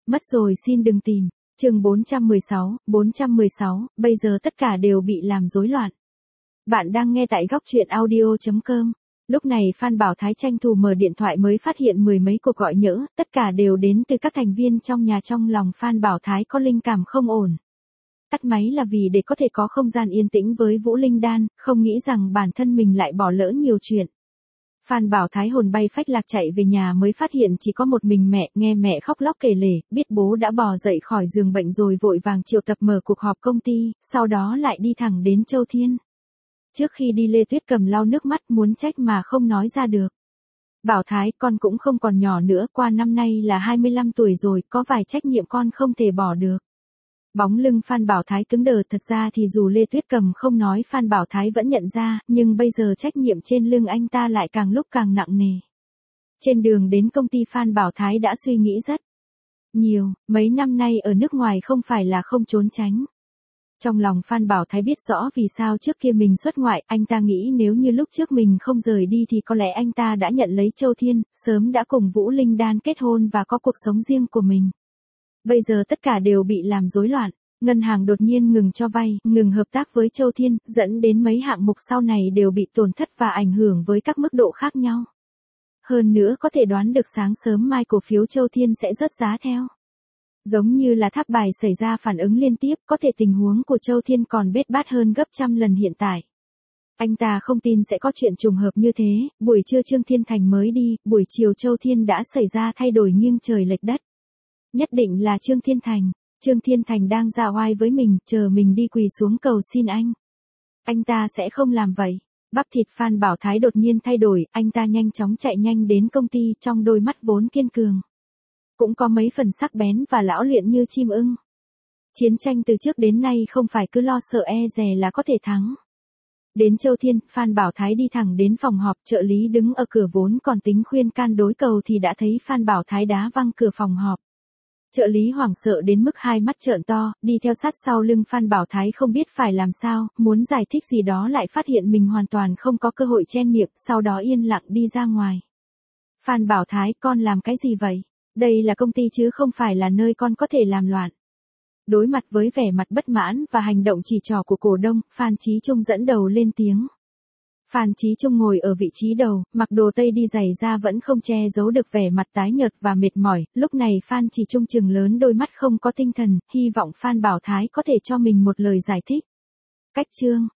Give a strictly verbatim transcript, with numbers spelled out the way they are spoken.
Mất rồi xin đừng tìm. Chương bốn trăm mười sáu, bốn trăm mười sáu, bây giờ tất cả đều bị làm rối loạn. Bạn đang nghe tại góc truyện audio chấm com. Lúc này Phan Bảo Thái tranh thủ mở điện thoại mới phát hiện mười mấy cuộc gọi nhỡ, tất cả đều đến từ các thành viên trong nhà. Trong lòng Phan Bảo Thái có linh cảm không ổn. Tắt máy là vì để có thể có không gian yên tĩnh với Vũ Linh Đan, không nghĩ rằng bản thân mình lại bỏ lỡ nhiều chuyện. Phan Bảo Thái hồn bay phách lạc chạy về nhà mới phát hiện chỉ có một mình mẹ, nghe mẹ khóc lóc kể lể, biết bố đã bò dậy khỏi giường bệnh rồi vội vàng triệu tập mở cuộc họp công ty, sau đó lại đi thẳng đến Châu Thiên. Trước khi đi Lê Tuyết cầm lau nước mắt muốn trách mà không nói ra được. Bảo Thái, con cũng không còn nhỏ nữa, qua năm nay là hai mươi lăm tuổi rồi, có vài trách nhiệm con không thể bỏ được. Bóng lưng Phan Bảo Thái cứng đờ, thật ra thì dù Lê Tuyết Cầm không nói Phan Bảo Thái vẫn nhận ra, nhưng bây giờ trách nhiệm trên lưng anh ta lại càng lúc càng nặng nề. Trên đường đến công ty Phan Bảo Thái đã suy nghĩ rất nhiều, mấy năm nay ở nước ngoài không phải là không trốn tránh. Trong lòng Phan Bảo Thái biết rõ vì sao trước kia mình xuất ngoại, anh ta nghĩ nếu như lúc trước mình không rời đi thì có lẽ anh ta đã nhận lấy Châu Thiên, sớm đã cùng Vũ Linh Đan kết hôn và có cuộc sống riêng của mình. Bây giờ tất cả đều bị làm rối loạn, ngân hàng đột nhiên ngừng cho vay, ngừng hợp tác với Châu Thiên, dẫn đến mấy hạng mục sau này đều bị tổn thất và ảnh hưởng với các mức độ khác nhau. Hơn nữa có thể đoán được sáng sớm mai cổ phiếu Châu Thiên sẽ rớt giá theo. Giống như là tháp bài xảy ra phản ứng liên tiếp, có thể tình huống của Châu Thiên còn bết bát hơn gấp trăm lần hiện tại. Anh ta không tin sẽ có chuyện trùng hợp như thế, buổi trưa Trương Thiên Thành mới đi, buổi chiều Châu Thiên đã xảy ra thay đổi nghiêng trời lệch đất. Nhất định là Trương Thiên Thành. Trương Thiên Thành đang ra oai với mình, chờ mình đi quỳ xuống cầu xin anh. Anh ta sẽ không làm vậy. Bắp thịt Phan Bảo Thái đột nhiên thay đổi, anh ta nhanh chóng chạy nhanh đến công ty, trong đôi mắt vốn kiên cường. Cũng có mấy phần sắc bén và lão luyện như chim ưng. Chiến tranh từ trước đến nay không phải cứ lo sợ e dè là có thể thắng. Đến Châu Thiên, Phan Bảo Thái đi thẳng đến phòng họp, trợ lý đứng ở cửa vốn còn tính khuyên can đối cầu thì đã thấy Phan Bảo Thái đá văng cửa phòng họp. Trợ lý hoảng sợ đến mức hai mắt trợn to, đi theo sát sau lưng Phan Bảo Thái không biết phải làm sao, muốn giải thích gì đó lại phát hiện mình hoàn toàn không có cơ hội chen miệng, sau đó yên lặng đi ra ngoài. Phan Bảo Thái, con làm cái gì vậy? Đây là công ty chứ không phải là nơi con có thể làm loạn. Đối mặt với vẻ mặt bất mãn và hành động chỉ trỏ của cổ đông, Phan Chí Trung dẫn đầu lên tiếng. Phan Chí Trung ngồi ở vị trí đầu, mặc đồ tây đi giày ra vẫn không che giấu được vẻ mặt tái nhợt và mệt mỏi, lúc này Phan Chí Trung trừng lớn đôi mắt không có tinh thần, hy vọng Phan Bảo Thái có thể cho mình một lời giải thích. Cách chương,